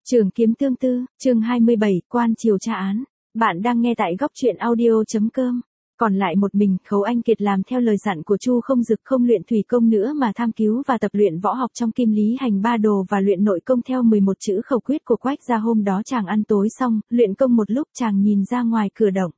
Trường kiếm tương tư, chương 27, quan triều tra án. Bạn đang nghe tại góc truyện audio.com. Còn lại một mình, Khấu Anh Kiệt làm theo lời dặn của Chu Không Dực, không luyện thủy công nữa mà tham cứu và tập luyện võ học trong Kim Lý Hành Ba Đồ và luyện nội công theo 11 chữ khẩu quyết của Quách gia. Hôm đó chàng ăn tối xong, luyện công một lúc chàng nhìn ra ngoài cửa động.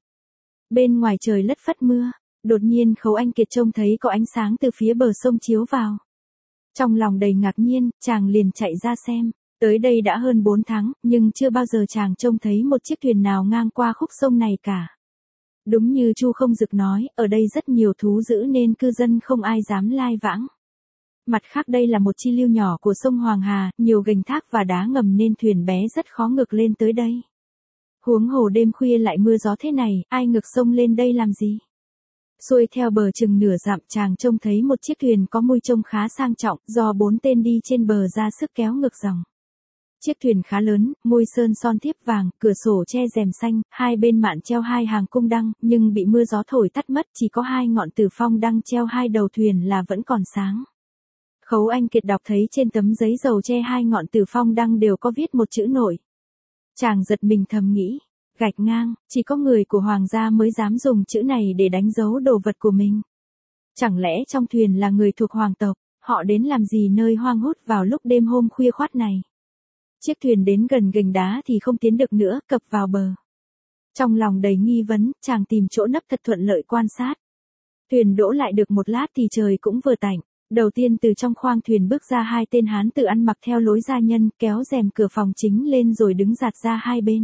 Bên ngoài trời lất phất mưa, đột nhiên Khấu Anh Kiệt trông thấy có ánh sáng từ phía bờ sông chiếu vào. Trong lòng đầy ngạc nhiên, chàng liền chạy ra xem. Tới đây đã hơn 4 tháng, nhưng chưa bao giờ chàng trông thấy một chiếc thuyền nào ngang qua khúc sông này cả. Đúng như Chu Không Dực nói, ở đây rất nhiều thú dữ nên cư dân không ai dám lai vãng. Mặt khác đây là một chi lưu nhỏ của sông Hoàng Hà, nhiều gành thác và đá ngầm nên thuyền bé rất khó ngược lên tới đây. Huống hồ đêm khuya lại mưa gió thế này, ai ngược sông lên đây làm gì? Xuôi theo bờ chừng nửa dặm, chàng trông thấy một chiếc thuyền có mui trông khá sang trọng, do 4 tên đi trên bờ ra sức kéo ngược dòng. Chiếc thuyền khá lớn, môi sơn son thiếp vàng, cửa sổ che rèm xanh, hai bên mạn treo 2 hàng cung đăng, nhưng bị mưa gió thổi tắt mất, chỉ có 2 ngọn tử phong đăng treo hai đầu thuyền là vẫn còn sáng. Khấu Anh Kiệt đọc thấy trên tấm giấy dầu che 2 ngọn tử phong đăng đều có viết một chữ nội. Chàng giật mình thầm nghĩ, gạch ngang, chỉ có người của hoàng gia mới dám dùng chữ này để đánh dấu đồ vật của mình. Chẳng lẽ trong thuyền là người thuộc hoàng tộc, họ đến làm gì nơi hoang hút vào lúc đêm hôm khuya khoắt này? Chiếc thuyền đến gần gành đá thì không tiến được nữa, cập vào bờ. Trong lòng đầy nghi vấn, chàng tìm chỗ nấp thật thuận lợi quan sát. Thuyền đỗ lại được một lát thì trời cũng vừa tạnh. Đầu tiên từ trong khoang thuyền bước ra 2 tên hán tử ăn mặc theo lối gia nhân, kéo rèm cửa phòng chính lên rồi đứng giạt ra hai bên.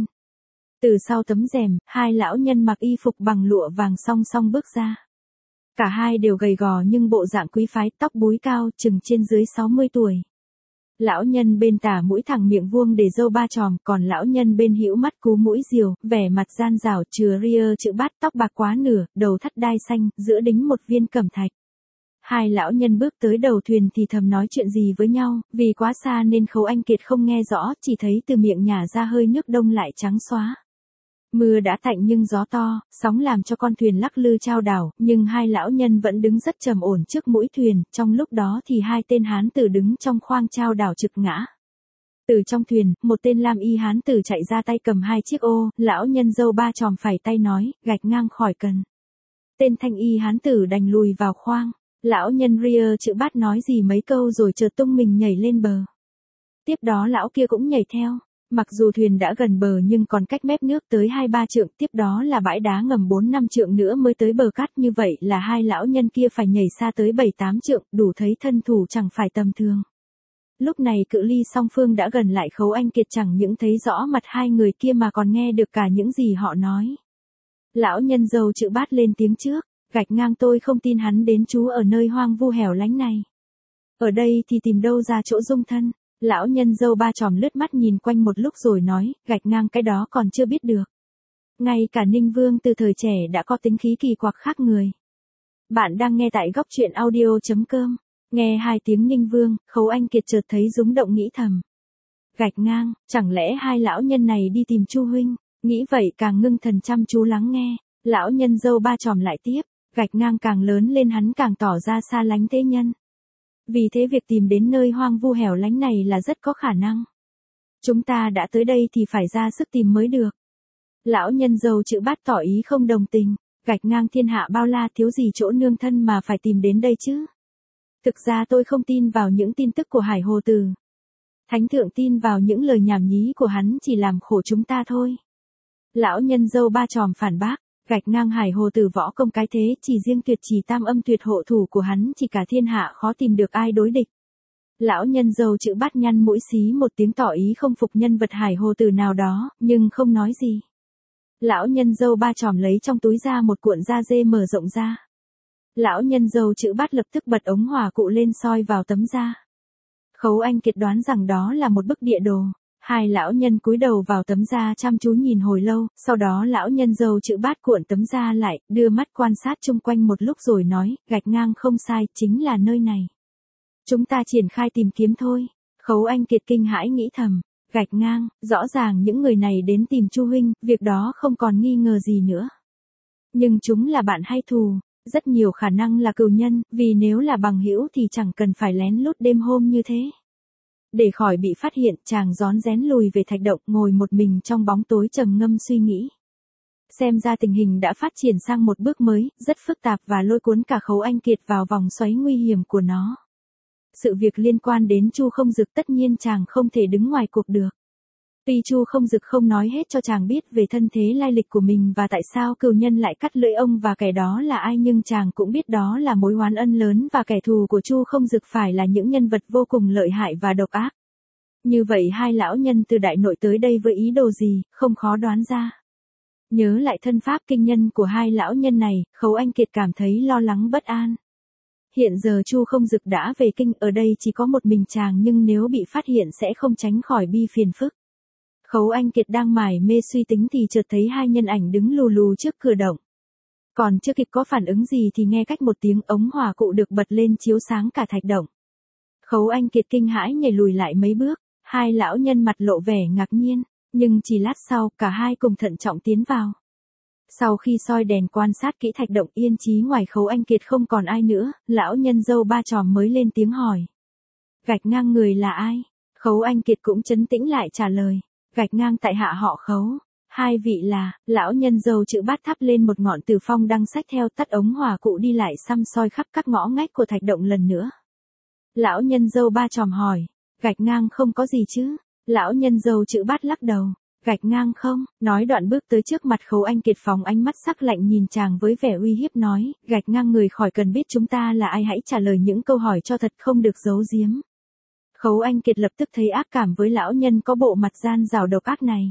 Từ sau tấm rèm, 2 lão nhân mặc y phục bằng lụa vàng song song bước ra. Cả hai đều gầy gò nhưng bộ dạng quý phái, tóc búi cao, chừng trên dưới 60 tuổi. Lão nhân bên tả mũi thẳng miệng vuông để râu 3 chòm, còn lão nhân bên hữu mắt cú mũi diều, vẻ mặt gian rảo, chừa ria chữ bát, tóc bạc quá nửa, đầu thắt đai xanh, giữa đính một viên cẩm thạch. 2 lão nhân bước tới đầu thuyền thì thầm nói chuyện gì với nhau, vì quá xa nên Khấu Anh Kiệt không nghe rõ, chỉ thấy từ miệng nhả ra hơi nước đông lại trắng xóa. Mưa đã tạnh nhưng gió to, sóng làm cho con thuyền lắc lư chao đảo, nhưng 2 lão nhân vẫn đứng rất trầm ổn trước mũi thuyền, trong lúc đó thì 2 tên hán tử đứng trong khoang chao đảo trực ngã. Từ trong thuyền, một tên lam y hán tử chạy ra tay cầm 2 chiếc ô, lão nhân râu 3 chòm phải tay nói, gạch ngang khỏi cần. Tên thanh y hán tử đành lùi vào khoang, lão nhân ria chữ bát nói gì mấy câu rồi chợt tung mình nhảy lên bờ. Tiếp đó lão kia cũng nhảy theo. Mặc dù thuyền đã gần bờ nhưng còn cách mép nước tới 2-3 trượng, tiếp đó là bãi đá ngầm 4-5 trượng nữa mới tới bờ cát, như vậy là 2 lão nhân kia phải nhảy xa tới 7-8 trượng, đủ thấy thân thủ chẳng phải tầm thường. Lúc này cự ly song phương đã gần lại, Khấu Anh Kiệt chẳng những thấy rõ mặt 2 người kia mà còn nghe được cả những gì họ nói. Lão nhân râu chữ bát lên tiếng trước, gạch ngang, tôi không tin hắn đến trú ở nơi hoang vu hẻo lánh này. Ở đây thì tìm đâu ra chỗ dung thân. Lão nhân râu 3 chòm lướt mắt nhìn quanh một lúc rồi nói, gạch ngang, cái đó còn chưa biết được. Ngay cả Ninh Vương từ thời trẻ đã có tính khí kỳ quặc khác người. Bạn đang nghe tại góc truyện audio.com. Nghe 2 tiếng Ninh Vương, Khấu Anh Kiệt chợt thấy rúng động, nghĩ thầm. Gạch ngang, chẳng lẽ 2 lão nhân này đi tìm Chu huynh? Nghĩ vậy càng ngưng thần chăm chú lắng nghe. Lão nhân râu 3 chòm lại tiếp, gạch ngang, càng lớn lên hắn càng tỏ ra xa lánh thế nhân. Vì thế việc tìm đến nơi hoang vu hẻo lánh này là rất có khả năng. Chúng ta đã tới đây thì phải ra sức tìm mới được. Lão nhân râu chữ bát tỏ ý không đồng tình, gạch ngang, thiên hạ bao la, thiếu gì chỗ nương thân mà phải tìm đến đây chứ. Thực ra tôi không tin vào những tin tức của Hải Hồ Tử. Thánh thượng tin vào những lời nhảm nhí của hắn chỉ làm khổ chúng ta thôi. Lão nhân râu 3 chòm phản bác. Gạch ngang, Hải Hồ Tử võ công cái thế, chỉ riêng tuyệt trì tam âm tuyệt hộ thủ của hắn chỉ cả thiên hạ khó tìm được ai đối địch. Lão nhân râu chữ bát nhăn mũi xí một tiếng tỏ ý không phục nhân vật Hải Hồ Tử nào đó, nhưng không nói gì. Lão nhân râu 3 chòm lấy trong túi ra một cuộn da dê mở rộng ra. Lão nhân râu chữ bát lập tức bật ống hỏa cụ lên soi vào tấm da. Khấu Anh Kiệt đoán rằng đó là một bức địa đồ. 2 lão nhân cúi đầu vào tấm da chăm chú nhìn hồi lâu, sau đó lão nhân râu chữ bát cuộn tấm da lại, đưa mắt quan sát chung quanh một lúc rồi nói, gạch ngang, không sai, chính là nơi này. Chúng ta triển khai tìm kiếm thôi. Khấu Anh Kiệt kinh hãi nghĩ thầm, gạch ngang, rõ ràng những người này đến tìm Chu huynh, việc đó không còn nghi ngờ gì nữa. Nhưng chúng là bạn hay thù, rất nhiều khả năng là cừu nhân, vì nếu là bằng hữu thì chẳng cần phải lén lút đêm hôm như thế. Để khỏi bị phát hiện, chàng rón rén lùi về thạch động, ngồi một mình trong bóng tối trầm ngâm suy nghĩ. Xem ra tình hình đã phát triển sang một bước mới, rất phức tạp và lôi cuốn cả Khấu Anh Kiệt vào vòng xoáy nguy hiểm của nó. Sự việc liên quan đến Chu Không Dực tất nhiên chàng không thể đứng ngoài cuộc được. Tuy Chu Không Dực không nói hết cho chàng biết về thân thế lai lịch của mình và tại sao cừu nhân lại cắt lưỡi ông và kẻ đó là ai, nhưng chàng cũng biết đó là mối oán ân lớn và kẻ thù của Chu Không Dực phải là những nhân vật vô cùng lợi hại và độc ác. Như vậy hai lão nhân từ đại nội tới đây với ý đồ gì, không khó đoán ra. Nhớ lại thân pháp kinh nhân của hai lão nhân này, Khấu Anh Kiệt cảm thấy lo lắng bất an. Hiện giờ Chu Không Dực đã về kinh, ở đây chỉ có một mình chàng, nhưng nếu bị phát hiện sẽ không tránh khỏi bi phiền phức. Khấu Anh Kiệt đang mải mê suy tính thì chợt thấy hai nhân ảnh đứng lù lù trước cửa động. Còn chưa kịp có phản ứng gì thì nghe cách một tiếng ống hỏa cụ được bật lên chiếu sáng cả thạch động. Khấu Anh Kiệt kinh hãi nhảy lùi lại mấy bước, hai lão nhân mặt lộ vẻ ngạc nhiên, nhưng chỉ lát sau cả hai cùng thận trọng tiến vào. Sau khi soi đèn quan sát kỹ thạch động yên chí ngoài Khấu Anh Kiệt không còn ai nữa, lão nhân dâu ba tròm mới lên tiếng hỏi. Gạch ngang người là ai? Khấu Anh Kiệt cũng trấn tĩnh lại trả lời. Gạch ngang tại hạ họ Khấu. Hai vị là, lão nhân dâu chữ Bát thắp lên một ngọn từ phong đang xách theo tắt ống hỏa cụ đi lại xăm soi khắp các ngõ ngách của thạch động lần nữa. Lão nhân dâu ba tròm hỏi. Gạch ngang không có gì chứ? Lão nhân dâu chữ Bát lắc đầu. Gạch ngang không, nói đoạn bước tới trước mặt Khấu Anh Kiệt phóng ánh mắt sắc lạnh nhìn chàng với vẻ uy hiếp nói, gạch ngang người khỏi cần biết chúng ta là ai, hãy trả lời những câu hỏi cho thật, không được giấu giếm. Khấu Anh Kiệt lập tức thấy ác cảm với lão nhân có bộ mặt gian rào độc ác này.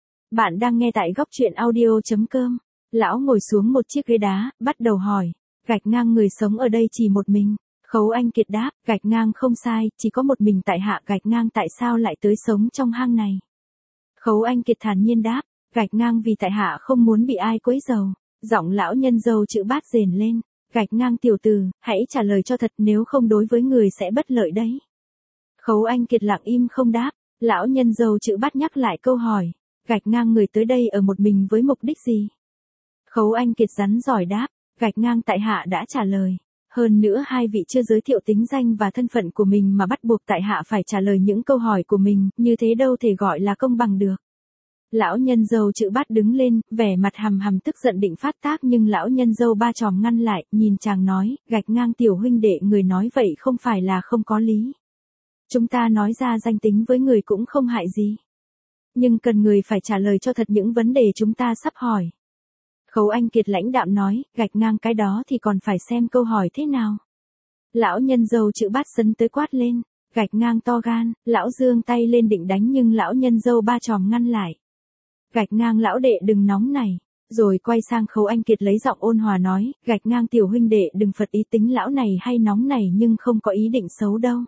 Bạn đang nghe tại góc truyện audio.com. Lão ngồi xuống một chiếc ghế đá, bắt đầu hỏi, gạch ngang người sống ở đây chỉ một mình. Khấu Anh Kiệt đáp, gạch ngang không sai, chỉ có một mình tại hạ. Gạch ngang tại sao lại tới sống trong hang này? Khấu Anh Kiệt thản nhiên đáp, gạch ngang vì tại hạ không muốn bị ai quấy rầy. Giọng lão nhân dâu chữ Bát rền lên, gạch ngang tiểu tử, hãy trả lời cho thật, nếu không đối với người sẽ bất lợi đấy. Khấu Anh Kiệt lặng im không đáp, lão nhân dâu chữ Bát nhắc lại câu hỏi, gạch ngang người tới đây ở một mình với mục đích gì? Khấu Anh Kiệt rắn giỏi đáp, gạch ngang tại hạ đã trả lời. Hơn nữa hai vị chưa giới thiệu tính danh và thân phận của mình mà bắt buộc tại hạ phải trả lời những câu hỏi của mình, như thế đâu thể gọi là công bằng được. Lão nhân dâu chữ Bát đứng lên, vẻ mặt hầm hầm tức giận định phát tác, nhưng lão nhân dâu ba tròm ngăn lại, nhìn chàng nói, gạch ngang tiểu huynh đệ, người nói vậy không phải là không có lý. Chúng ta nói ra danh tính với người cũng không hại gì. Nhưng cần người phải trả lời cho thật những vấn đề chúng ta sắp hỏi. Khấu Anh Kiệt lãnh đạm nói, gạch ngang cái đó thì còn phải xem câu hỏi thế nào. Lão nhân dâu chữ Bát sấn tới quát lên, gạch ngang to gan, lão giương tay lên định đánh nhưng lão nhân dâu ba tròm ngăn lại. Gạch ngang lão đệ đừng nóng này. Rồi quay sang Khấu Anh Kiệt lấy giọng ôn hòa nói, gạch ngang tiểu huynh đệ đừng phật ý, tính lão này hay nóng này nhưng không có ý định xấu đâu.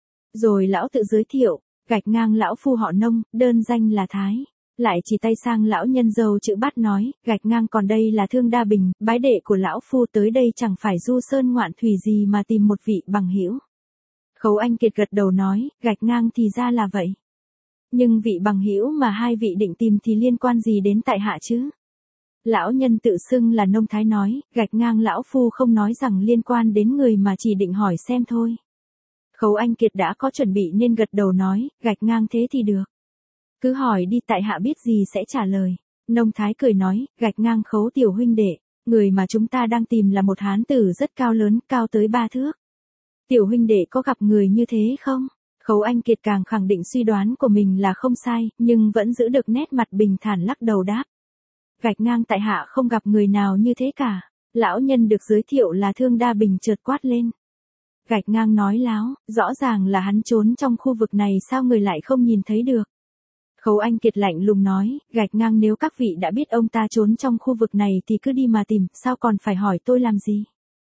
Rồi lão tự giới thiệu, gạch ngang lão phu họ Nông, đơn danh là Thái. Lại chỉ tay sang lão nhân dâu chữ Bát nói, gạch ngang còn đây là Thương Đa Bình, bái đệ của lão phu tới đây chẳng phải du sơn ngoạn thủy gì mà tìm một vị bằng hữu. Khấu Anh Kiệt gật đầu nói, gạch ngang thì ra là vậy. Nhưng vị bằng hữu mà hai vị định tìm thì liên quan gì đến tại hạ chứ? Lão nhân tự xưng là Nông Thái nói, gạch ngang lão phu không nói rằng liên quan đến người mà chỉ định hỏi xem thôi. Khấu Anh Kiệt đã có chuẩn bị nên gật đầu nói, gạch ngang thế thì được. Cứ hỏi đi, tại hạ biết gì sẽ trả lời. Nông Thái cười nói, gạch ngang Khấu tiểu huynh đệ, người mà chúng ta đang tìm là một hán tử rất cao lớn, cao tới 3 thước. Tiểu huynh đệ có gặp người như thế không? Khấu Anh Kiệt càng khẳng định suy đoán của mình là không sai, nhưng vẫn giữ được nét mặt bình thản lắc đầu đáp. Gạch ngang tại hạ không gặp người nào như thế cả. Lão nhân được giới thiệu là Thương Đa Bình chợt quát lên. Gạch ngang nói láo, rõ ràng là hắn trốn trong khu vực này, sao người lại không nhìn thấy được? Khấu Anh Kiệt lạnh lùng nói, gạch ngang nếu các vị đã biết ông ta trốn trong khu vực này thì cứ đi mà tìm, sao còn phải hỏi tôi làm gì?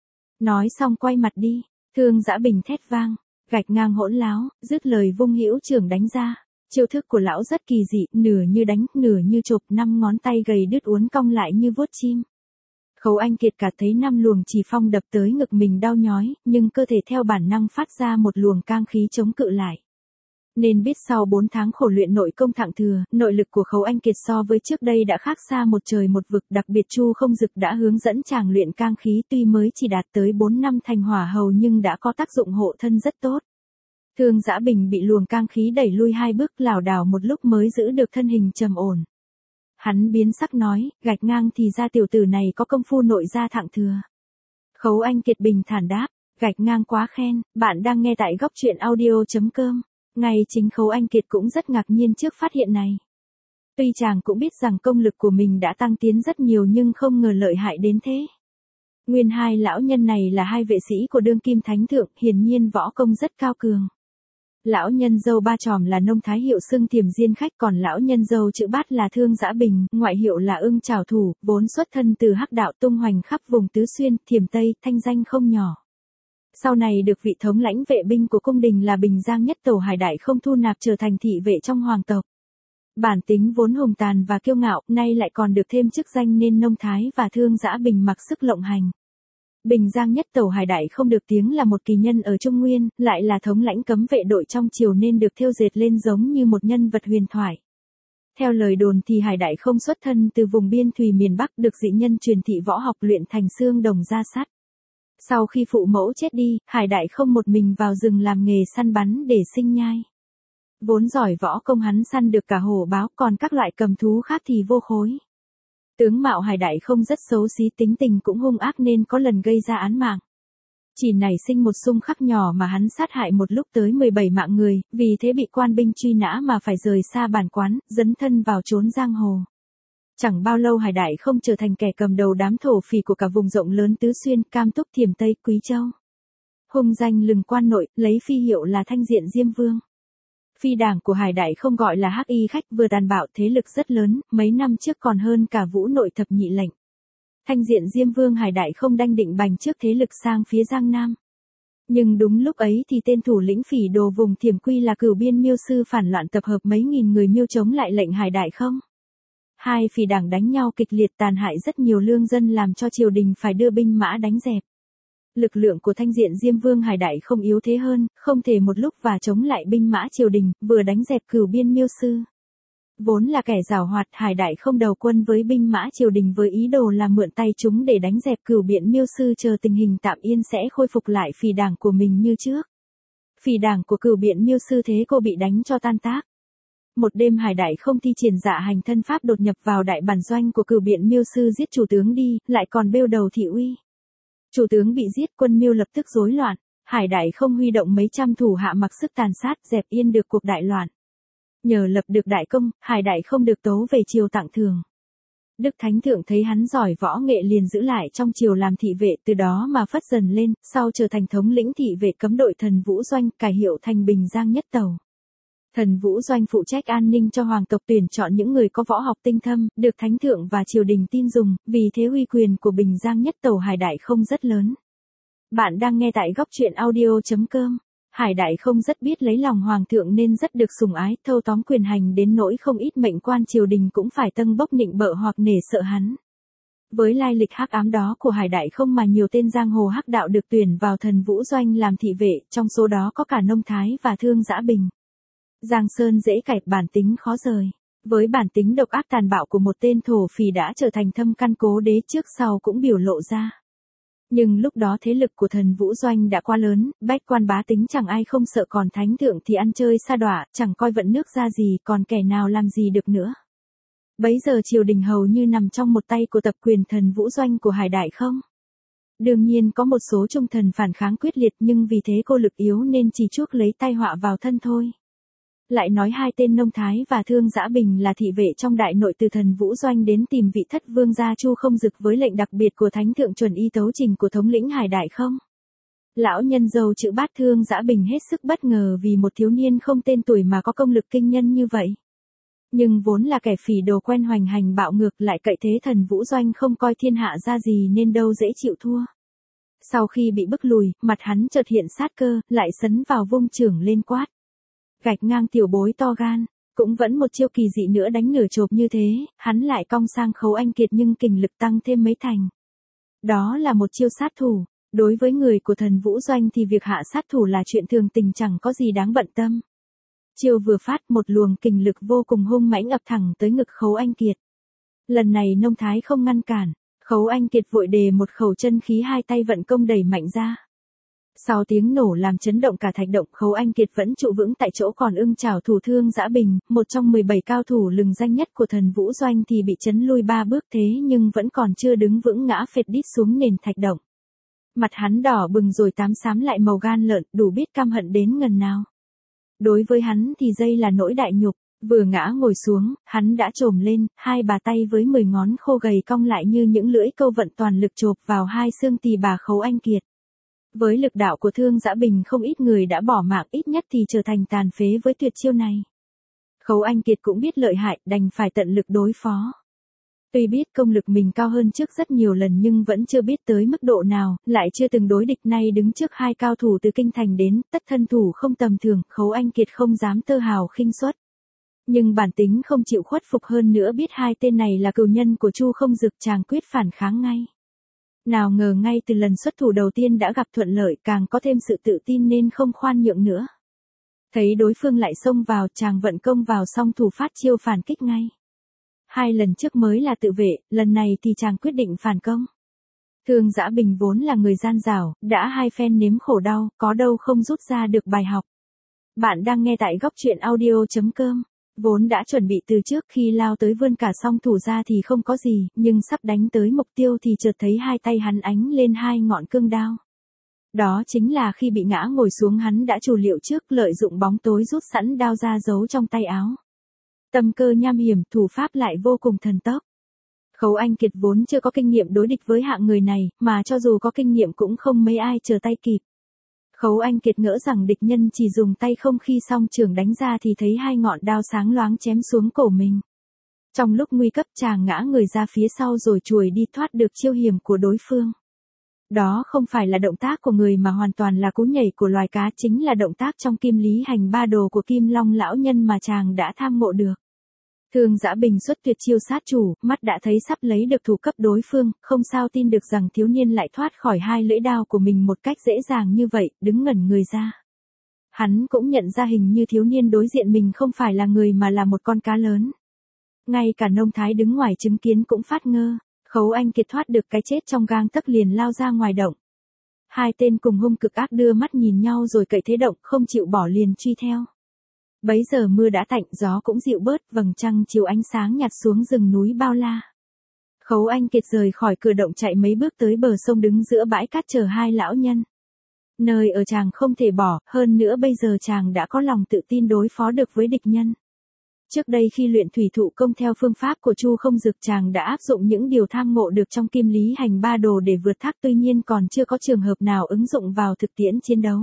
Nói xong quay mặt đi, Thương Dã Bình thét vang, gạch ngang hỗn láo, dứt lời vung hữu trưởng đánh ra. Chiêu thức của lão rất kỳ dị, nửa như đánh, nửa như chộp, 5 ngón tay gầy đứt uốn cong lại như vuốt chim. Khấu Anh Kiệt cả thấy 5 luồng chỉ phong đập tới ngực mình đau nhói, nhưng cơ thể theo bản năng phát ra một luồng cang khí chống cự lại. Nên biết sau 4 tháng khổ luyện nội công thặng thừa, nội lực của Khấu Anh Kiệt so với trước đây đã khác xa một trời một vực, đặc biệt Chu Không Dực đã hướng dẫn chàng luyện cang khí, tuy mới chỉ đạt tới 4 năm thành hỏa hầu nhưng đã có tác dụng hộ thân rất tốt. Thương Dã Bình bị luồng cang khí đẩy lui 2 bước lảo đảo một lúc mới giữ được thân hình trầm ổn. Hắn biến sắc nói, gạch ngang thì ra tiểu tử này có công phu nội gia thặng thừa. Khấu Anh Kiệt bình thản đáp, gạch ngang quá khen, bạn đang nghe tại góc truyện audio.com. Ngay chính Khấu Anh Kiệt cũng rất ngạc nhiên trước phát hiện này. Tuy chàng cũng biết rằng công lực của mình đã tăng tiến rất nhiều nhưng không ngờ lợi hại đến thế. Nguyên hai lão nhân này là 2 vệ sĩ của đương kim thánh thượng, hiển nhiên võ công rất cao cường. Lão nhân dâu Ba Chòm là nông thái hiệu xưng Thiểm Diên Khách, còn lão nhân dâu chữ Bát là Thương Dã Bình, ngoại hiệu là Ưng Trảo Thủ, vốn xuất thân từ hắc đạo tung hoành khắp vùng Tứ Xuyên, Thiểm Tây, thanh danh không nhỏ. Sau này được vị thống lãnh vệ binh của cung đình là Bình Giang Nhất Tẩu Hải Đại không thu nạp trở thành thị vệ trong hoàng tộc. Bản tính vốn hùng tàn và kiêu ngạo, nay lại còn được thêm chức danh nên nông thái và Thương Dã Bình mặc sức lộng hành. Bình Giang Nhất Tẩu Hải Đại không được tiếng là một kỳ nhân ở Trung Nguyên, lại là thống lãnh cấm vệ đội trong triều nên được thêu dệt lên giống như một nhân vật huyền thoại. Theo lời đồn thì Hải Đại không xuất thân từ vùng biên thùy miền Bắc, được dị nhân truyền thị võ học luyện thành xương đồng da sắt. Sau khi phụ mẫu chết đi, Hải Đại không một mình vào rừng làm nghề săn bắn để sinh nhai. Vốn giỏi võ công hắn săn được cả hổ báo, còn các loại cầm thú khác thì vô khối. Tướng mạo Hải Đại không rất xấu xí, tính tình cũng hung ác nên có lần gây ra án mạng. Chỉ nảy sinh một xung khắc nhỏ mà hắn sát hại một lúc tới 17 mạng người, vì thế bị quan binh truy nã mà phải rời xa bản quán, dấn thân vào chốn giang hồ. Chẳng bao lâu Hải Đại không trở thành kẻ cầm đầu đám thổ phỉ của cả vùng rộng lớn Tứ Xuyên, Cam Túc, Thiểm Tây, Quý Châu. Hung danh lừng quan nội, lấy phi hiệu là Thanh Diện Diêm Vương. Phi đảng của Hải Đại không gọi là Hắc Y Khách, vừa tàn bạo thế lực rất lớn, mấy năm trước còn hơn cả Vũ Nội thập nhị lệnh. Thanh Diện Diêm Vương Hải Đại không đanh định bành trước thế lực sang phía Giang Nam. Nhưng đúng lúc ấy thì tên thủ lĩnh phỉ đồ vùng Thiểm Quy là Cửu Biên Miêu Sư phản loạn tập hợp mấy nghìn người Miêu chống lại lệnh Hải Đại không. 2 phỉ đảng đánh nhau kịch liệt, tàn hại rất nhiều lương dân làm cho triều đình phải đưa binh mã đánh dẹp. Lực lượng của Thanh Diện Diêm Vương Hải Đại không yếu thế hơn, không thể một lúc và chống lại binh mã triều đình, vừa đánh dẹp Cửu Biên Miêu Sư. Vốn là kẻ giàu hoạt, Hải Đại không đầu quân với binh mã triều đình với ý đồ là mượn tay chúng để đánh dẹp Cửu Biện Miêu Sư, chờ tình hình tạm yên sẽ khôi phục lại phỉ đảng của mình như trước. Phỉ đảng của Cửu Biện Miêu Sư thế cô bị đánh cho tan tác. Một đêm Hải Đại không thi triển dạ hành thân pháp đột nhập vào đại bản doanh của Cửu Biện Miêu Sư giết chủ tướng đi, lại còn bêu đầu thị uy. Chủ tướng bị giết, quân Miêu lập tức rối loạn. Hải Đại không huy động mấy trăm thủ hạ mặc sức tàn sát, dẹp yên được cuộc đại loạn. Nhờ lập được đại công, Hải Đại không được tấu về triều tặng thưởng. Đức Thánh Thượng thấy hắn giỏi võ nghệ liền giữ lại trong triều làm thị vệ, từ đó mà phất dần lên, sau trở thành thống lĩnh thị vệ cấm đội Thần Vũ Doanh, cải hiệu thành Bình Giang Nhất Tẩu. Thần Vũ Doanh phụ trách an ninh cho hoàng tộc, tuyển chọn những người có võ học tinh thâm, được Thánh Thượng và triều đình tin dùng, vì thế uy quyền của Bình Giang Nhất Tẩu Hải Đại không rất lớn. Bạn đang nghe tại góc truyện audio.com. Hải Đại không rất biết lấy lòng hoàng thượng nên rất được sủng ái, thâu tóm quyền hành đến nỗi không ít mệnh quan triều đình cũng phải tâng bốc nịnh bợ hoặc nể sợ hắn. Với lai lịch hắc ám đó của Hải Đại không mà nhiều tên giang hồ hắc đạo được tuyển vào Thần Vũ Doanh làm thị vệ, trong số đó có cả nông thái và Thương Dã Bình. Giang Sơn dễ cải, bản tính khó rời. Với bản tính độc ác tàn bạo của một tên thổ phỉ đã trở thành thâm căn cố đế, trước sau cũng biểu lộ ra. Nhưng lúc đó thế lực của Thần Vũ Doanh đã quá lớn, bách quan bá tính chẳng ai không sợ, còn Thánh Thượng thì ăn chơi sa đọa, chẳng coi vận nước ra gì, còn kẻ nào làm gì được nữa. Bấy giờ triều đình hầu như nằm trong một tay của tập quyền Thần Vũ Doanh của Hải Đại không. Đương nhiên có một số trung thần phản kháng quyết liệt, nhưng vì thế cô lực yếu nên chỉ chuốc lấy tai họa vào thân thôi. Lại nói 2 tên nông thái và Thương Dã Bình là thị vệ trong đại nội từ Thần Vũ Doanh đến tìm vị thất vương gia Chu Không Dực với lệnh đặc biệt của Thánh Thượng chuẩn y tấu trình của thống lĩnh Hải Đại không. Lão nhân dâu chữ Bát Thương Dã Bình hết sức bất ngờ vì một thiếu niên không tên tuổi mà có công lực kinh nhân như vậy. Nhưng vốn là kẻ phỉ đồ quen hoành hành bạo ngược, lại cậy thế Thần Vũ Doanh không coi thiên hạ ra gì nên đâu dễ chịu thua. Sau khi bị bức lùi, mặt hắn chợt hiện sát cơ, lại sấn vào vung chưởng lên quát. Gạch ngang tiểu bối to gan, cũng vẫn một chiêu kỳ dị nữa đánh nửa chộp như thế, hắn lại cong sang Khấu Anh Kiệt nhưng kình lực tăng thêm mấy thành. Đó là một chiêu sát thủ, đối với người của Thần Vũ Doanh thì việc hạ sát thủ là chuyện thường tình, chẳng có gì đáng bận tâm. Chiêu vừa phát, một luồng kình lực vô cùng hung mãnh ập thẳng tới ngực Khấu Anh Kiệt. Lần này nông thái không ngăn cản, Khấu Anh Kiệt vội đề một khẩu chân khí, 2 tay vận công đẩy mạnh ra. Sau tiếng nổ làm chấn động cả thạch động, Khấu Anh Kiệt vẫn trụ vững tại chỗ, còn ưng chảo thủ Thương Dã Bình, một trong 17 cao thủ lừng danh nhất của Thần Vũ Doanh thì bị chấn lui 3 bước, thế nhưng vẫn còn chưa đứng vững, ngã phệt đít xuống nền thạch động. Mặt hắn đỏ bừng rồi tám xám lại màu gan lợn, đủ biết căm hận đến ngần nào. Đối với hắn thì đây là nỗi đại nhục. Vừa ngã ngồi xuống, hắn đã trồm lên, hai bà tay với 10 ngón khô gầy cong lại như những lưỡi câu, vận toàn lực chộp vào hai xương tỳ bà Khấu Anh Kiệt. Với lực đạo của Thương Dã Bình, không ít người đã bỏ mạng, ít nhất thì trở thành tàn phế với tuyệt chiêu này. Khấu Anh Kiệt cũng biết lợi hại, đành phải tận lực đối phó. Tuy biết công lực mình cao hơn trước rất nhiều lần nhưng vẫn chưa biết tới mức độ nào, lại chưa từng đối địch, nay đứng trước hai cao thủ từ kinh thành đến, tất thân thủ không tầm thường, Khấu Anh Kiệt không dám tơ hào khinh suất. Nhưng bản tính không chịu khuất phục, hơn nữa biết hai tên này là cừu nhân của Chu Không Dực, chàng quyết phản kháng ngay. Nào ngờ ngay từ lần xuất thủ đầu tiên đã gặp thuận lợi, càng có thêm sự tự tin nên không khoan nhượng nữa. Thấy đối phương lại xông vào, chàng vận công vào song thủ phát chiêu phản kích ngay. Hai lần trước mới là tự vệ, lần này thì chàng quyết định phản công. Thương Dã Bình vốn là người gian dảo, đã hai phen nếm khổ đau, có đâu không rút ra được bài học. Bạn đang nghe tại góc truyện audio.com. Vốn đã chuẩn bị từ trước, khi lao tới vươn cả song thủ ra thì không có gì, nhưng sắp đánh tới mục tiêu thì chợt thấy hai tay hắn ánh lên hai ngọn cương đao. Đó chính là khi bị ngã ngồi xuống hắn đã chủ liệu trước, lợi dụng bóng tối rút sẵn đao ra giấu trong tay áo. Tâm cơ nham hiểm, thủ pháp lại vô cùng thần tốc. Khấu Anh Kiệt vốn chưa có kinh nghiệm đối địch với hạng người này, mà cho dù có kinh nghiệm cũng không mấy ai chờ tay kịp. Khấu Anh Kiệt ngỡ rằng địch nhân chỉ dùng tay không, khi song trường đánh ra thì thấy hai ngọn đao sáng loáng chém xuống cổ mình. Trong lúc nguy cấp, chàng ngã người ra phía sau rồi chuồi đi, thoát được chiêu hiểm của đối phương. Đó không phải là động tác của người mà hoàn toàn là cú nhảy của loài cá, chính là động tác trong Kim Lý Hành Ba Đồ của Kim Long lão nhân mà chàng đã tham ngộ được. Thương Dã Bình xuất tuyệt chiêu sát chủ, mắt đã thấy sắp lấy được thủ cấp đối phương, không sao tin được rằng thiếu niên lại thoát khỏi hai lưỡi đao của mình một cách dễ dàng như vậy, đứng ngẩn người ra. Hắn cũng nhận ra hình như thiếu niên đối diện mình không phải là người mà là một con cá lớn. Ngay cả Nông Thái đứng ngoài chứng kiến cũng phát ngơ. Khấu Anh Kiệt thoát được cái chết trong gang tấc liền lao ra ngoài động. Hai tên cùng hung cực ác đưa mắt nhìn nhau rồi cậy thế động, không chịu bỏ liền truy theo. Bấy giờ mưa đã tạnh, gió cũng dịu bớt, vầng trăng chiếu ánh sáng nhạt xuống rừng núi bao la. Khấu Anh Kiệt rời khỏi cửa động chạy mấy bước tới bờ sông, đứng giữa bãi cát chờ hai lão nhân. Nơi ở chàng không thể bỏ, hơn nữa bây giờ chàng đã có lòng tự tin đối phó được với địch nhân. Trước đây khi luyện thủy thụ công theo phương pháp của Chu Không Dực, chàng đã áp dụng những điều tham ngộ được trong Kim Lý Hành Ba Đồ để vượt thác, tuy nhiên còn chưa có trường hợp nào ứng dụng vào thực tiễn chiến đấu.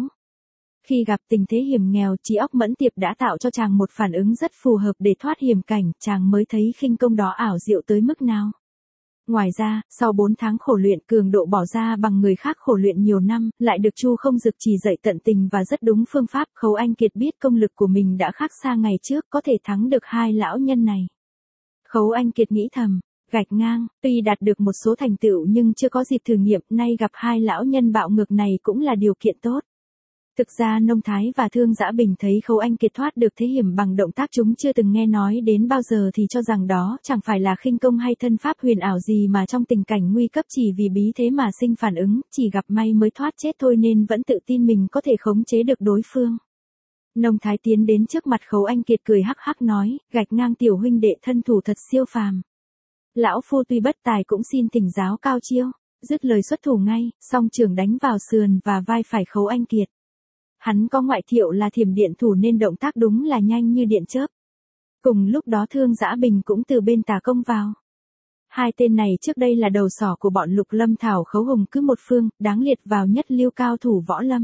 Khi gặp tình thế hiểm nghèo, trí óc mẫn tiệp đã tạo cho chàng một phản ứng rất phù hợp để thoát hiểm cảnh, chàng mới thấy khinh công đó ảo diệu tới mức nào. Ngoài ra, sau 4 tháng khổ luyện, cường độ bỏ ra bằng người khác khổ luyện nhiều năm, lại được Chu Không Dực chỉ dạy tận tình và rất đúng phương pháp, Khấu Anh Kiệt biết công lực của mình đã khác xa ngày trước, có thể thắng được hai lão nhân này. Khấu Anh Kiệt nghĩ thầm, gạch ngang, tuy đạt được một số thành tựu nhưng chưa có dịp thử nghiệm, nay gặp hai lão nhân bạo ngược này cũng là điều kiện tốt. Thực ra Nông Thái và Thương Dã Bình thấy Khấu Anh Kiệt thoát được thế hiểm bằng động tác chúng chưa từng nghe nói đến bao giờ thì cho rằng đó chẳng phải là khinh công hay thân pháp huyền ảo gì, mà trong tình cảnh nguy cấp chỉ vì bí thế mà sinh phản ứng, chỉ gặp may mới thoát chết thôi, nên vẫn tự tin mình có thể khống chế được đối phương. Nông Thái tiến đến trước mặt Khấu Anh Kiệt cười hắc hắc nói, gạch ngang tiểu huynh đệ thân thủ thật siêu phàm. Lão phu tuy bất tài cũng xin thỉnh giáo cao chiêu. Dứt lời xuất thủ ngay, song trường đánh vào sườn và vai phải Khấu Anh Kiệt. Hắn có ngoại thiệu là thiểm điện thủ nên động tác đúng là nhanh như điện chớp. Cùng lúc đó Thương Dã Bình cũng từ bên tà công vào. Hai tên này trước đây là đầu sỏ của bọn Lục Lâm Thảo Khấu Hùng cứ một phương, đáng liệt vào nhất lưu cao thủ võ lâm.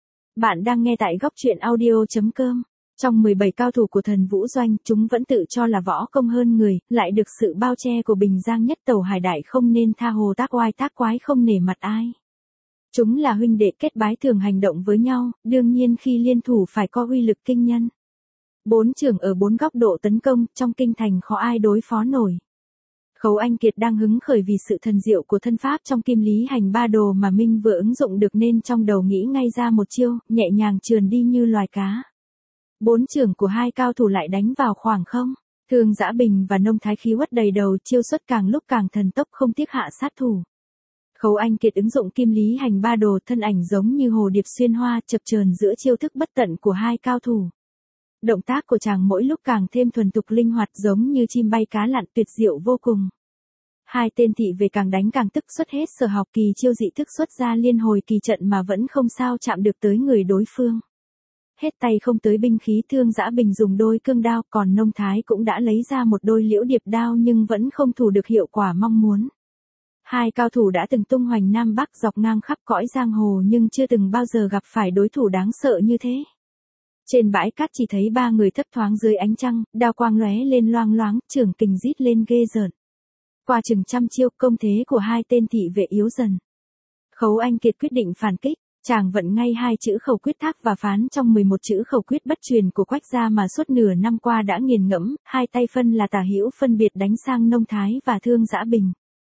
Bạn đang nghe tại góc truyện audio.com. Trong 17 cao thủ của Thần Vũ Doanh, chúng vẫn tự cho là võ công hơn người, lại được sự bao che của Bình Giang nhất tàu hải đại không nên tha hồ tác oai tác quái, không nể mặt ai. Chúng là huynh đệ kết bái, thường hành động với nhau, đương nhiên khi liên thủ phải có uy lực kinh nhân. 4 trưởng ở 4 góc độ tấn công, trong kinh thành khó ai đối phó nổi. Khấu Anh Kiệt đang hứng khởi vì sự thần diệu của thân pháp trong Kim Lý Hành Ba Đồ mà Minh vừa ứng dụng được, nên trong đầu nghĩ ngay ra một chiêu, nhẹ nhàng trườn đi như loài cá. 4 trưởng của hai cao thủ lại đánh vào khoảng không. Thương Dã Bình và Nông Thái khí uất đầy đầu, chiêu xuất càng lúc càng thần tốc, không tiếc hạ sát thủ. Khấu Anh Kiệt ứng dụng kim lý hành ba đồ, thân ảnh giống như hồ điệp xuyên hoa, chập chờn giữa chiêu thức bất tận của hai cao thủ. Động tác của chàng mỗi lúc càng thêm thuần thục linh hoạt, giống như chim bay cá lặn, tuyệt diệu vô cùng. Hai tên thị vệ càng đánh càng tức, xuất hết sở học kỳ chiêu dị thức xuất ra liên hồi kỳ trận mà vẫn không sao chạm được tới người đối phương. Hết tay không tới binh khí, Thương Dã Bình dùng đôi cương đao, còn Nông Thái cũng đã lấy ra một đôi liễu điệp đao nhưng vẫn không thủ được hiệu quả mong muốn. Hai cao thủ đã từng tung hoành Nam Bắc dọc ngang khắp cõi giang hồ nhưng chưa từng bao giờ gặp phải đối thủ đáng sợ như thế. Trên bãi cát chỉ thấy ba người thấp thoáng dưới ánh trăng, đao quang lóe lên loang loáng, trưởng kình rít lên ghê rợn. Qua chừng trăm chiêu, công thế của hai tên thị vệ yếu dần. Khấu Anh Kiệt quyết định phản kích, chàng vận ngay hai chữ khẩu quyết thác và phán trong 11 chữ khẩu quyết bất truyền của Quách gia mà suốt nửa năm qua đã nghiền ngẫm, hai tay phân là tả hữu phân biệt đánh sang Nông Thái và Thương Dã Bình.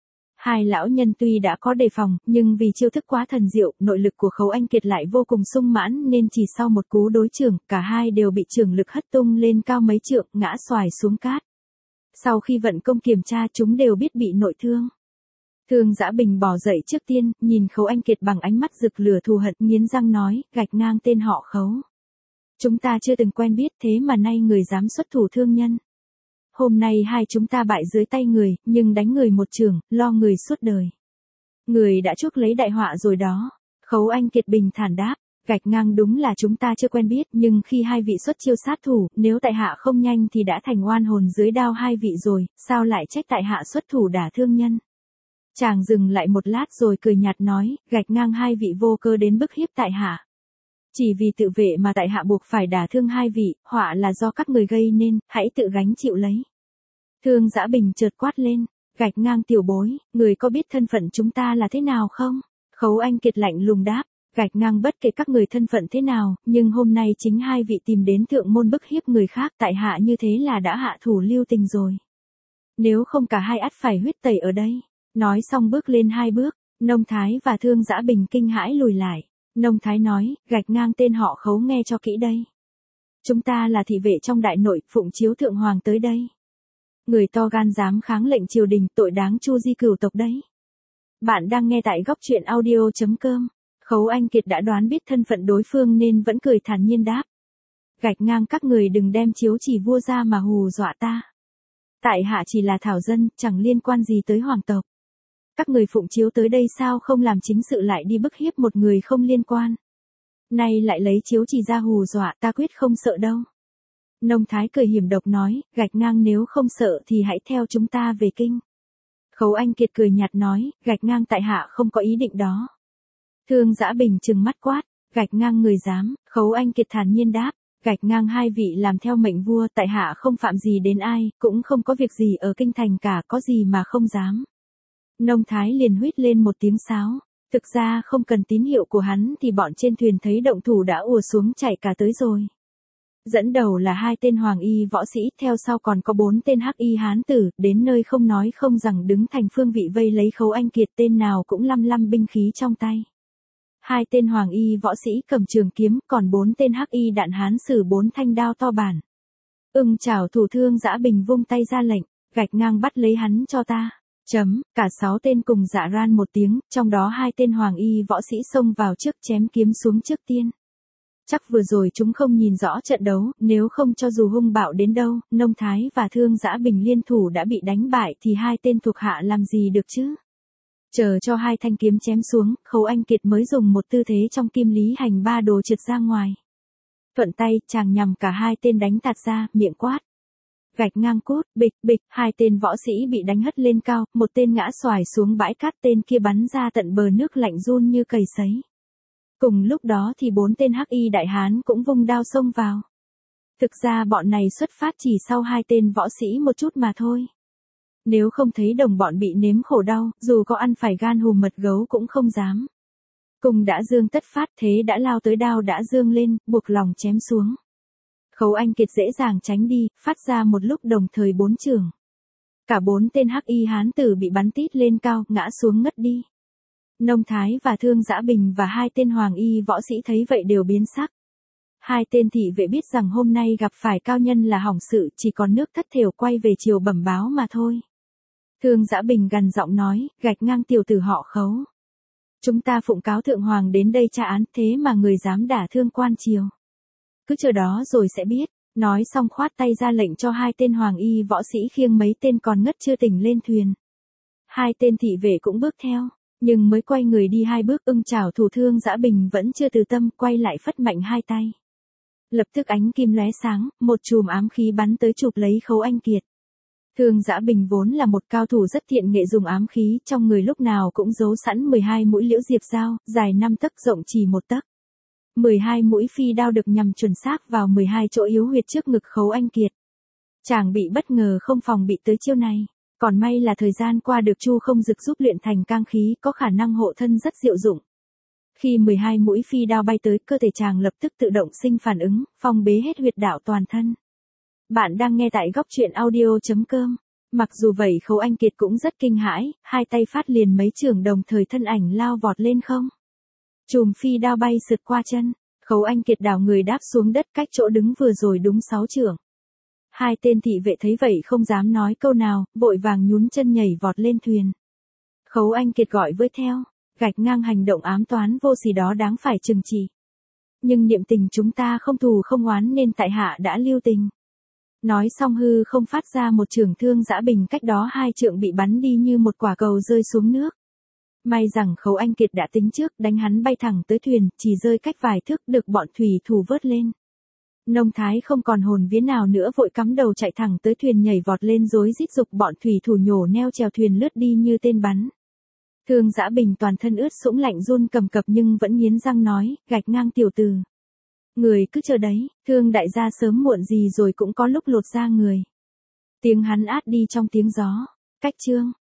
Hai lão nhân tuy đã có đề phòng, nhưng vì chiêu thức quá thần diệu, nội lực của Khấu Anh Kiệt lại vô cùng sung mãn nên chỉ sau một cú đối chưởng, cả hai đều bị chưởng lực hất tung lên cao mấy trượng, ngã xoài xuống cát. Sau khi vận công kiểm tra chúng đều biết bị nội thương. Thương Dã Bình bò dậy trước tiên, nhìn Khấu Anh Kiệt bằng ánh mắt rực lửa thù hận, nghiến răng nói, gạch ngang tên họ Khấu. Chúng ta chưa từng quen biết thế mà nay người dám xuất thủ thương nhân. Hôm nay hai chúng ta bại dưới tay người, nhưng đánh người một chưởng, lo người suốt đời. Người đã chuốc lấy đại họa rồi đó. Khấu Anh Kiệt bình thản đáp, gạch ngang đúng là chúng ta chưa quen biết, nhưng khi hai vị xuất chiêu sát thủ, nếu tại hạ không nhanh thì đã thành oan hồn dưới đao hai vị rồi, sao lại trách tại hạ xuất thủ đả thương nhân. Chàng dừng lại một lát rồi cười nhạt nói, gạch ngang hai vị vô cơ đến bức hiếp tại hạ. Chỉ vì tự vệ mà tại hạ buộc phải đả thương hai vị, họa là do các người gây nên, hãy tự gánh chịu lấy. Thương Dã Bình chợt quát lên, gạch ngang tiểu bối, người có biết thân phận chúng ta là thế nào không? Khấu Anh Kiệt lạnh lùng đáp, gạch ngang bất kể các người thân phận thế nào, nhưng hôm nay chính hai vị tìm đến thượng môn bức hiếp người khác, tại hạ như thế là đã hạ thủ lưu tình rồi. Nếu không cả hai ắt phải huyết tẩy ở đây. Nói xong bước lên hai bước, Nông Thái và Thương Dã Bình kinh hãi lùi lại. Nông Thái nói, gạch ngang tên họ Khấu nghe cho kỹ đây. Chúng ta là thị vệ trong đại nội, phụng chiếu thượng hoàng tới đây. Người to gan dám kháng lệnh triều đình, tội đáng chu di cửu tộc đấy. Bạn đang nghe tại góc truyện audio.com. Khấu Anh Kiệt đã đoán biết thân phận đối phương nên vẫn cười thản nhiên đáp. Gạch ngang các người đừng đem chiếu chỉ vua ra mà hù dọa ta. Tại hạ chỉ là thảo dân, chẳng liên quan gì tới hoàng tộc. Các người phụng chiếu tới đây sao không làm chính sự lại đi bức hiếp một người không liên quan. Nay lại lấy chiếu chỉ ra hù dọa, ta quyết không sợ đâu. Nông Thái cười hiểm độc nói, gạch ngang nếu không sợ thì hãy theo chúng ta về kinh. Khấu Anh Kiệt cười nhạt nói, gạch ngang tại hạ không có ý định đó. Thương Dã Bình trừng mắt quát, gạch ngang người dám, Khấu Anh Kiệt thản nhiên đáp, gạch ngang hai vị làm theo mệnh vua, tại hạ không phạm gì đến ai, cũng không có việc gì ở kinh thành cả, có gì mà không dám. Nông Thái liền huýt lên một tiếng sáo, thực ra không cần tín hiệu của hắn thì bọn trên thuyền thấy động thủ đã ùa xuống chạy cả tới rồi. Dẫn đầu là hai tên hoàng y võ sĩ, theo sau còn có 4 tên hắc y hán tử, đến nơi không nói không rằng đứng thành phương vị vây lấy Khấu Anh Kiệt, tên nào cũng lăm lăm binh khí trong tay. Hai tên hoàng y võ sĩ cầm trường kiếm, còn 4 tên hắc y đạn hán sử 4 thanh đao to bản. Chảo thủ Thương Dã Bình vung tay ra lệnh, gạch ngang bắt lấy hắn cho ta. Cả 6 tên cùng dạ ran một tiếng, trong đó 2 tên hoàng y võ sĩ xông vào trước chém kiếm xuống trước tiên. Chắc vừa rồi chúng không nhìn rõ trận đấu, nếu không cho dù hung bạo đến đâu, Nông Thái và Thương Dã Bình liên thủ đã bị đánh bại thì hai tên thuộc hạ làm gì được chứ. Chờ cho hai thanh kiếm chém xuống, Khấu Anh Kiệt mới dùng một tư thế trong kim lý hành ba đồ trượt ra ngoài. Thuận tay, chàng nhằm cả hai tên đánh tạt ra, miệng quát. Gạch ngang cút, bịch, bịch, hai tên võ sĩ bị đánh hất lên cao, một tên ngã xoài xuống bãi cát, tên kia bắn ra tận bờ nước lạnh run như cầy sấy. Cùng lúc đó thì 4 tên hắc y đại hán cũng vung đao xông vào. Thực ra bọn này xuất phát chỉ sau hai tên võ sĩ một chút mà thôi. Nếu không thấy đồng bọn bị nếm khổ đau, dù có ăn phải gan hùm mật gấu cũng không dám. Cùng đã dương tất phát, thế đã lao tới, đao đã dương lên, buộc lòng chém xuống. Khấu Anh Kiệt dễ dàng tránh đi, phát ra một lúc đồng thời 4 chưởng. Cả 4 tên hắc y hán tử bị bắn tít lên cao, ngã xuống ngất đi. Nông Thái và Thương Dã Bình và hai tên hoàng y võ sĩ thấy vậy đều biến sắc. Hai tên thị vệ biết rằng hôm nay gặp phải cao nhân là hỏng sự, chỉ còn nước thất thểu quay về chiều bẩm báo mà thôi. Thương Dã Bình gằn giọng nói, gạch ngang tiểu tử họ Khấu. Chúng ta phụng cáo thượng hoàng đến đây tra án, thế mà người dám đả thương quan triều. Cứ chờ đó rồi sẽ biết. Nói xong khoát tay ra lệnh cho 2 tên hoàng y võ sĩ khiêng mấy tên còn ngất chưa tỉnh lên thuyền. 2 tên thị vệ cũng bước theo, nhưng mới quay người đi 2 bước, Ưng Chảo thủ Thương Dã Bình vẫn chưa từ tâm, quay lại phất mạnh 2 tay. Lập tức ánh kim lóe sáng, một chùm ám khí bắn tới chụp lấy Khấu Anh Kiệt. Thương Dã Bình vốn là một cao thủ rất thiện nghệ dùng ám khí, trong người lúc nào cũng giấu sẵn 12 mũi liễu diệp dao, dài 5 tấc rộng chỉ 1 tấc. 12 mũi phi đao được nhằm chuẩn xác vào 12 chỗ yếu huyệt trước ngực Khấu Anh Kiệt. Chàng bị bất ngờ không phòng bị tới chiêu này. Còn may là thời gian qua được Chu Không Dực giúp luyện thành cang khí, có khả năng hộ thân rất diệu dụng. Khi 12 mũi phi đao bay tới, cơ thể chàng lập tức tự động sinh phản ứng, phong bế hết huyệt đạo toàn thân. Bạn đang nghe tại góc truyện audio.com. Mặc dù vậy Khấu Anh Kiệt cũng rất kinh hãi, 2 tay phát liền mấy chưởng đồng thời thân ảnh lao vọt lên không. Chùm phi đao bay sượt qua chân, Khấu Anh Kiệt đảo người đáp xuống đất cách chỗ đứng vừa rồi đúng 6 chưởng. 2 tên thị vệ thấy vậy không dám nói câu nào, vội vàng nhún chân nhảy vọt lên thuyền. Khấu Anh Kiệt gọi với theo, gạch ngang hành động ám toán vô sỉ đó đáng phải trừng trị. Nhưng niệm tình chúng ta không thù không oán nên tại hạ đã lưu tình. Nói xong hư không phát ra một chưởng Thương Dã Bình, cách đó 2 trượng bị bắn đi như một quả cầu rơi xuống nước. May rằng Khấu Anh Kiệt đã tính trước, đánh hắn bay thẳng tới thuyền, chỉ rơi cách vài thước được bọn thủy thủ vớt lên. Nông Thái không còn hồn vía nào nữa, vội cắm đầu chạy thẳng tới thuyền, nhảy vọt lên rối rít giục bọn thủy thủ nhổ neo chèo thuyền lướt đi như tên bắn. Thương Dã Bình toàn thân ướt sũng lạnh run cầm cập nhưng vẫn nghiến răng nói, gạch ngang tiểu tử. Người cứ chờ đấy, Thương đại gia sớm muộn gì rồi cũng có lúc lột da người. Tiếng hắn át đi trong tiếng gió. Cách chương.